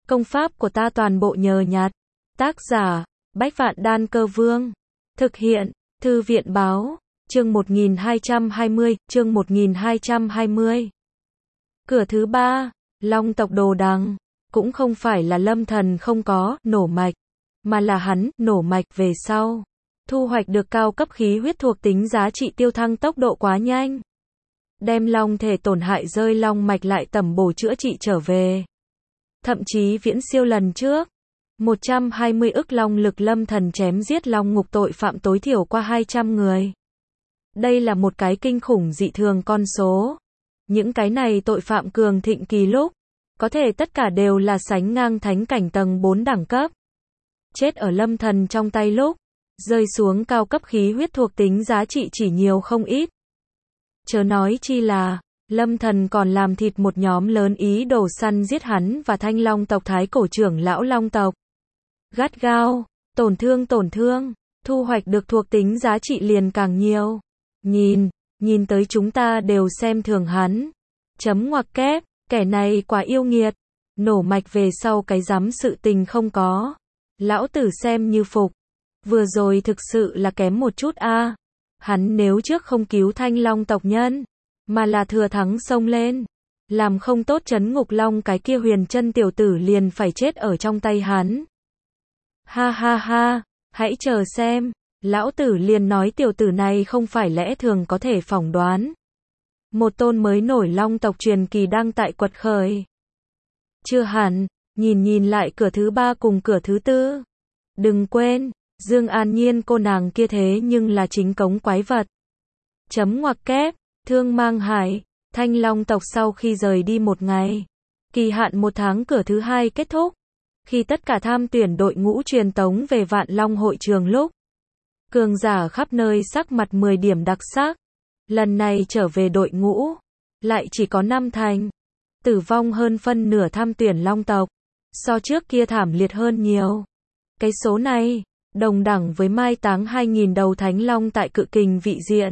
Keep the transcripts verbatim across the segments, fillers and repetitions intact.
Công pháp của ta toàn bộ nhờ nhặt. Tác giả, Bách Vạn Đan Cơ Vương. Thực hiện, Thư viện Báo. Chương một nghìn hai trăm hai mươi, chương một nghìn hai trăm hai mươi. Cửa thứ ba, Long tộc Đồ Đằng. Cũng không phải là Lâm Thần không có, nổ mạch. Mà là hắn, nổ mạch về sau. Thu hoạch được cao cấp khí huyết thuộc tính giá trị tiêu thăng tốc độ quá nhanh. Đem long thể tổn hại rơi long mạch lại tẩm bổ chữa trị trở về. Thậm chí viễn siêu lần trước. một trăm hai mươi ức long lực Lâm Thần chém giết long ngục tội phạm tối thiểu qua hai trăm người. Đây là một cái kinh khủng dị thường con số. Những cái này tội phạm cường thịnh kỳ lúc, có thể tất cả đều là sánh ngang thánh cảnh tầng bốn đẳng cấp. Chết ở Lâm Thần trong tay lúc, rơi xuống cao cấp khí huyết thuộc tính giá trị chỉ nhiều không ít. Chớ nói chi là, Lâm Thần còn làm thịt một nhóm lớn ý đồ săn giết hắn và Thanh Long tộc thái cổ trưởng lão Long tộc. Gắt gao, tổn thương tổn thương, thu hoạch được thuộc tính giá trị liền càng nhiều. Nhìn, nhìn tới chúng ta đều xem thường hắn. Chấm ngoặc kép, kẻ này quá yêu nghiệt. Nổ mạch về sau cái dám sự tình không có. Lão tử xem như phục. Vừa rồi thực sự là kém một chút a. À. Hắn nếu trước không cứu Thanh Long tộc nhân, mà là thừa thắng xông lên, làm không tốt trấn ngục long cái kia huyền chân tiểu tử liền phải chết ở trong tay hắn. Ha ha ha, hãy chờ xem, lão tử liền nói tiểu tử này không phải lẽ thường có thể phỏng đoán. Một tôn mới nổi long tộc truyền kỳ đang tại quật khởi. Chưa hẳn, nhìn nhìn lại cửa thứ ba cùng cửa thứ tư. Đừng quên, Dương An Nhiên cô nàng kia thế nhưng là chính cống quái vật. Chấm ngoặc kép, Thương Mang Hải, Thanh Long tộc sau khi rời đi một ngày. Kỳ hạn một tháng cửa thứ hai kết thúc. Khi tất cả tham tuyển đội ngũ truyền tống về Vạn Long hội trường lúc. Cường giả khắp nơi sắc mặt mười điểm đặc sắc. Lần này trở về đội ngũ. Lại chỉ có năm thành. Tử vong hơn phân nửa tham tuyển Long tộc. So trước kia thảm liệt hơn nhiều. Cái số này, đồng đẳng với mai táng hai nghìn đầu Thánh Long tại Cự Kình vị diện.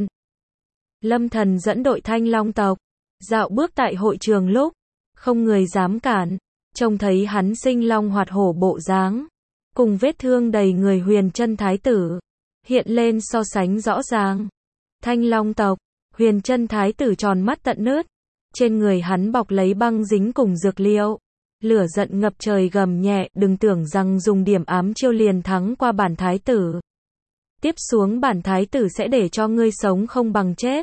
Lâm Thần dẫn đội Thanh Long tộc, dạo bước tại hội trường lúc, không người dám cản, trông thấy hắn sinh long hoạt hổ bộ dáng, cùng vết thương đầy người huyền chân thái tử, hiện lên so sánh rõ ràng. Thanh Long tộc, huyền chân thái tử tròn mắt tận nứt, trên người hắn bọc lấy băng dính cùng dược liệu. Lửa giận ngập trời gầm nhẹ, đừng tưởng rằng dùng điểm ám chiêu liền thắng qua bản thái tử. Tiếp xuống bản thái tử sẽ để cho ngươi sống không bằng chết.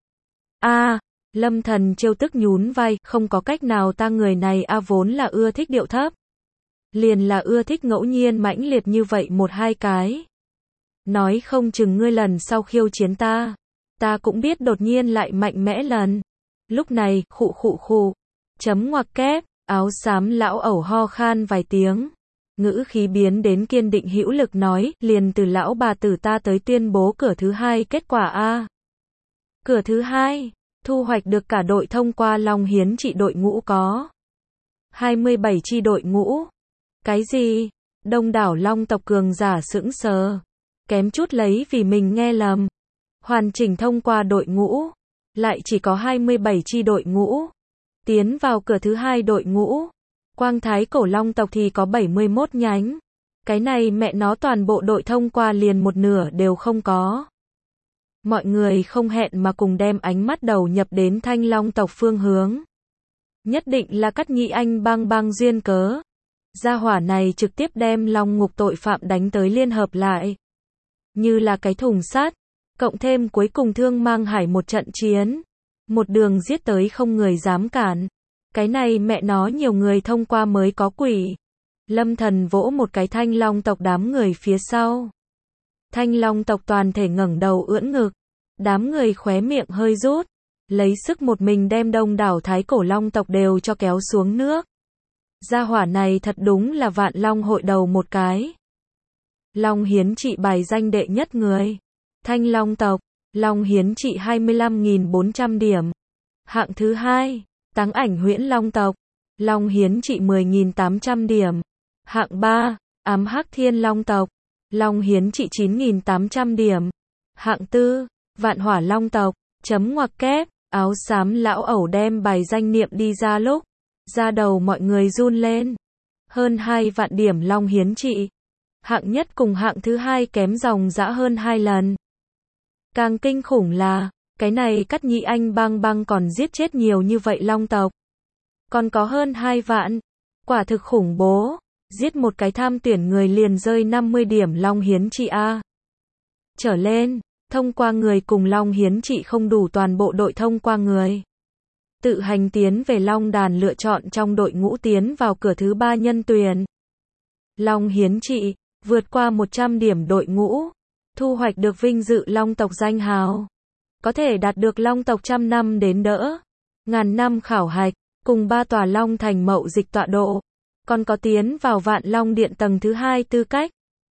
A, à, Lâm Thần trêu tức nhún vai, không có cách nào ta người này a à vốn là ưa thích điệu thấp. Liền là ưa thích ngẫu nhiên mãnh liệt như vậy một hai cái. Nói không chừng ngươi lần sau khiêu chiến ta, ta cũng biết đột nhiên lại mạnh mẽ lần. Lúc này, khụ khụ khụ, chấm ngoặc kép. Áo xám lão ẩu ho khan vài tiếng, ngữ khí biến đến kiên định hữu lực nói, liền từ lão bà tử ta tới tuyên bố cửa thứ hai kết quả a. Cửa thứ hai, thu hoạch được cả đội thông qua Long Hiến trị đội ngũ có hai mươi bảy chi đội ngũ. Cái gì? Đông đảo Long tộc cường giả sững sờ, kém chút lấy vì mình nghe lầm. Hoàn chỉnh thông qua đội ngũ, lại chỉ có hai mươi bảy chi đội ngũ. Tiến vào cửa thứ hai đội ngũ, Quang Thái cổ Long tộc thì có bảy mươi mốt nhánh. Cái này mẹ nó toàn bộ đội thông qua liền một nửa đều không có. Mọi người không hẹn mà cùng đem ánh mắt đầu nhập đến Thanh Long tộc phương hướng. Nhất định là Cắt Nhĩ Anh bang bang duyên cớ. Gia hỏa này trực tiếp đem Long ngục tội phạm đánh tới liên hợp lại. Như là cái thùng sắt, cộng thêm cuối cùng Thương Mang Hải một trận chiến. Một đường giết tới không người dám cản. Cái này mẹ nó nhiều người thông qua mới có quỷ. Lâm Thần vỗ một cái Thanh Long tộc đám người phía sau. Thanh Long tộc toàn thể ngẩng đầu ưỡn ngực. Đám người khóe miệng hơi rút. Lấy sức một mình đem đông đảo thái cổ Long tộc đều cho kéo xuống nước. Gia hỏa này thật đúng là Vạn Long hội đầu một cái. Long Hiến trị bài danh đệ nhất người. Thanh Long tộc. Long Hiến trị hai mươi lăm nghìn bốn trăm điểm. Hạng thứ hai, Táng Ảnh Huyễn Long tộc. Long Hiến trị mười nghìn tám trăm điểm. Hạng ba, Ám Hắc Thiên Long tộc. Long Hiến trị chín nghìn tám trăm điểm. Hạng tư, Vạn Hỏa Long tộc. Chấm ngoặc kép, áo xám lão ẩu đem bài danh niệm đi ra lúc, da đầu mọi người run lên. hơn hai vạn điểm long hiến trị. Hạng nhất cùng hạng thứ hai kém dòng dã hơn hai lần. Càng kinh khủng là, cái này Cát Nhĩ Anh Bang Bang còn giết chết nhiều như vậy long tộc. Còn có hơn hai vạn. Quả thực khủng bố. Giết một cái tham tuyển người liền rơi năm mươi điểm long hiến trị A. Trở lên, thông qua người cùng long hiến trị không đủ toàn bộ đội thông qua người. Tự hành tiến về long đàn lựa chọn trong đội ngũ tiến vào cửa thứ ba nhân tuyển. Long hiến trị, vượt qua một trăm điểm đội ngũ, thu hoạch được vinh dự long tộc danh hào. Có thể đạt được long tộc trăm năm đến đỡ, ngàn năm khảo hạch, cùng ba tòa long thành mậu dịch tọa độ. Còn có tiến vào vạn long điện tầng thứ hai tư cách.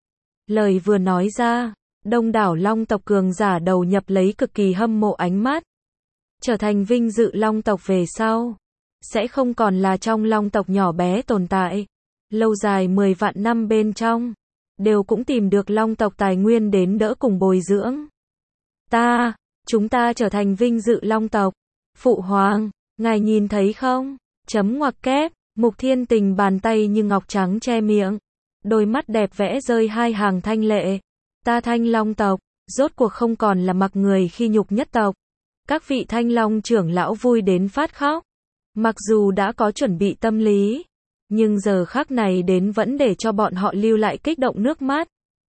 Lời vừa nói ra, đông đảo long tộc cường giả đầu nhập lấy cực kỳ hâm mộ ánh mắt. Trở thành vinh dự long tộc về sau. Sẽ không còn là trong long tộc nhỏ bé tồn tại. Lâu dài mười vạn năm bên trong. Đều cũng tìm được long tộc tài nguyên đến đỡ cùng bồi dưỡng. Ta, chúng ta trở thành vinh dự long tộc. Phụ hoàng, ngài nhìn thấy không? Chấm ngoặc kép. Mục Thiên Tình bàn tay như ngọc trắng che miệng. Đôi mắt đẹp vẽ rơi hai hàng thanh lệ. Ta thanh long tộc, rốt cuộc không còn là mặc người khi nhục nhất tộc. Các vị thanh long trưởng lão vui đến phát khóc. Mặc dù đã có chuẩn bị tâm lý, nhưng giờ khắc này đến vẫn để cho bọn họ lưu lại kích động nước mắt.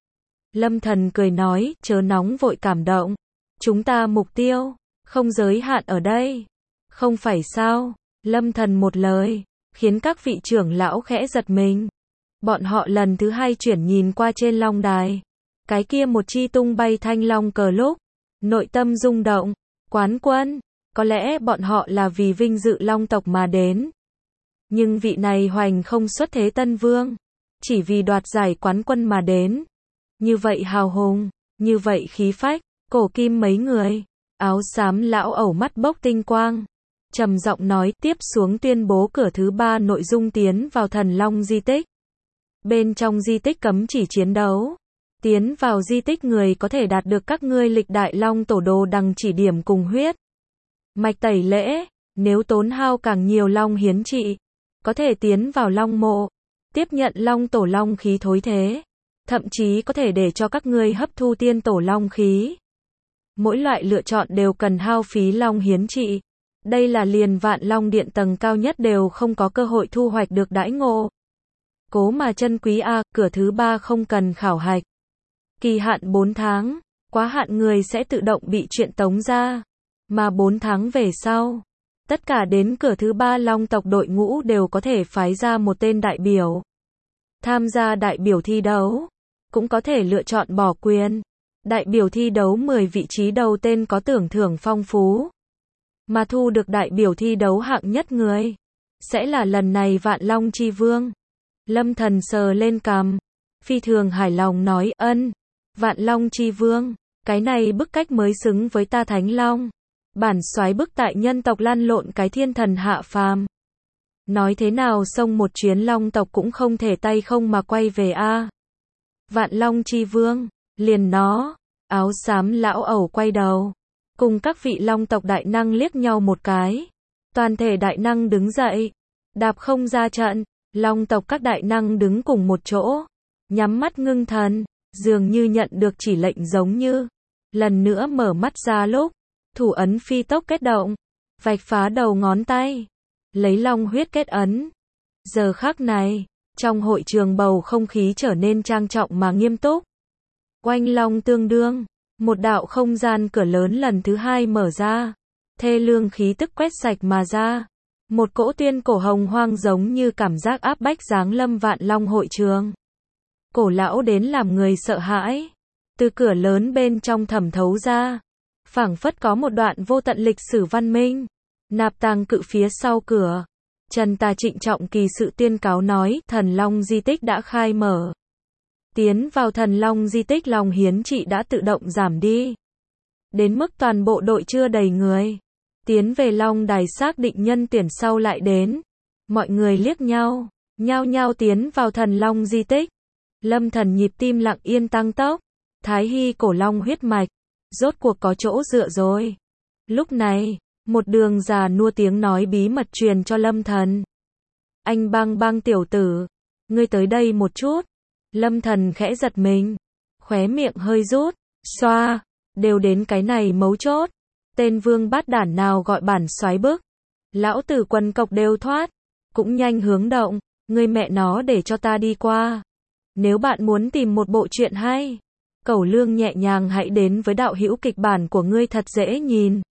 Lâm Thần cười nói, chớ nóng vội cảm động. Chúng ta mục tiêu, không giới hạn ở đây. Không phải sao? Lâm Thần một lời, khiến các vị trưởng lão khẽ giật mình. Bọn họ lần thứ hai chuyển nhìn qua trên long đài. Cái kia một chi tung bay thanh long cờ lúc. Nội tâm rung động. Quán quân. Có lẽ bọn họ là vì vinh dự long tộc mà đến. Nhưng vị này hoành không xuất thế tân vương. Chỉ vì đoạt giải quán quân mà đến. Như vậy hào hùng. Như vậy khí phách. Cổ kim mấy người. Áo xám lão ẩu mắt bốc tinh quang. Trầm giọng nói, tiếp xuống tuyên bố cửa thứ ba nội dung tiến vào thần long di tích. Bên trong di tích cấm chỉ chiến đấu. Tiến vào di tích người có thể đạt được các ngươi lịch đại long tổ đồ đằng chỉ điểm cùng huyết mạch tẩy lễ. Nếu tốn hao càng nhiều long hiến trị, có thể tiến vào long mộ, tiếp nhận long tổ long khí thối thế. Thậm chí có thể để cho các ngươi hấp thu tiên tổ long khí. Mỗi loại lựa chọn đều cần hao phí long hiến trị. Đây là liền vạn long điện tầng cao nhất đều không có cơ hội thu hoạch được đãi ngộ. Cố mà chân quý a, cửa thứ ba không cần khảo hạch. Kỳ hạn bốn tháng, quá hạn người sẽ tự động bị chuyện tống ra. Mà bốn tháng về sau, tất cả đến cửa thứ ba long tộc đội ngũ đều có thể phái ra một tên đại biểu. Tham gia đại biểu thi đấu, cũng có thể lựa chọn bỏ quyền. Đại biểu thi đấu mười vị trí đầu tên có tưởng thưởng phong phú. Mà thu được đại biểu thi đấu hạng nhất người, sẽ là lần này vạn long chi vương. Lâm Thần sờ lên cằm, phi thường hài lòng nói, ân, vạn long chi vương, cái này bức cách mới xứng với ta thánh long. Bản soái bức tại nhân tộc lăn lộn cái thiên thần hạ phàm. Nói thế nào xông một chuyến long tộc cũng không thể tay không mà quay về a. Vạn long chi vương, liền nó, áo xám lão ẩu quay đầu. Cùng các vị long tộc đại năng liếc nhau một cái. Toàn thể đại năng đứng dậy. Đạp không ra trận. Long tộc các đại năng đứng cùng một chỗ. Nhắm mắt ngưng thần. Dường như nhận được chỉ lệnh giống như. Lần nữa mở mắt ra lúc. Thủ ấn phi tốc kết động. Vạch phá đầu ngón tay. Lấy long huyết kết ấn. Giờ khắc này. Trong hội trường bầu không khí trở nên trang trọng mà nghiêm túc. Oanh long tương đương. Một đạo không gian cửa lớn lần thứ hai mở ra. Thê lương khí tức quét sạch mà ra. Một cỗ tuyên cổ hồng hoang giống như cảm giác áp bách giáng lâm vạn long hội trường. Cổ lão đến làm người sợ hãi. Từ cửa lớn bên trong thẩm thấu ra. Phảng phất có một đoạn vô tận lịch sử văn minh. Nạp tàng cự phía sau cửa. Trần Tà trịnh trọng kỳ sự tuyên cáo nói, thần long di tích đã khai mở. Tiến vào thần long di tích long hiến trị đã tự động giảm đi. Đến mức toàn bộ đội chưa đầy người. Tiến về long đài xác định nhân tuyển sau lại đến. Mọi người liếc nhau, nhao nhao tiến vào thần long di tích. Lâm Thần nhịp tim lặng yên tăng tốc. Thái Hy cổ long huyết mạch. Rốt cuộc có chỗ dựa rồi. Lúc này, một đường già nua tiếng nói bí mật truyền cho Lâm Thần. Anh Bang Bang tiểu tử. Ngươi tới đây một chút. Lâm Thần khẽ giật mình. Khóe miệng hơi rút. Xoa. Đều đến cái này mấu chốt. Tên vương bát đản nào gọi bản soái bức. Lão tử quần cộc đều thoát. Cũng nhanh hướng động. Ngươi mẹ nó để cho ta đi qua. Nếu bạn muốn tìm một bộ truyện hay, Cẩu Lương nhẹ nhàng hãy đến với đạo hữu kịch bản của ngươi thật dễ nhìn.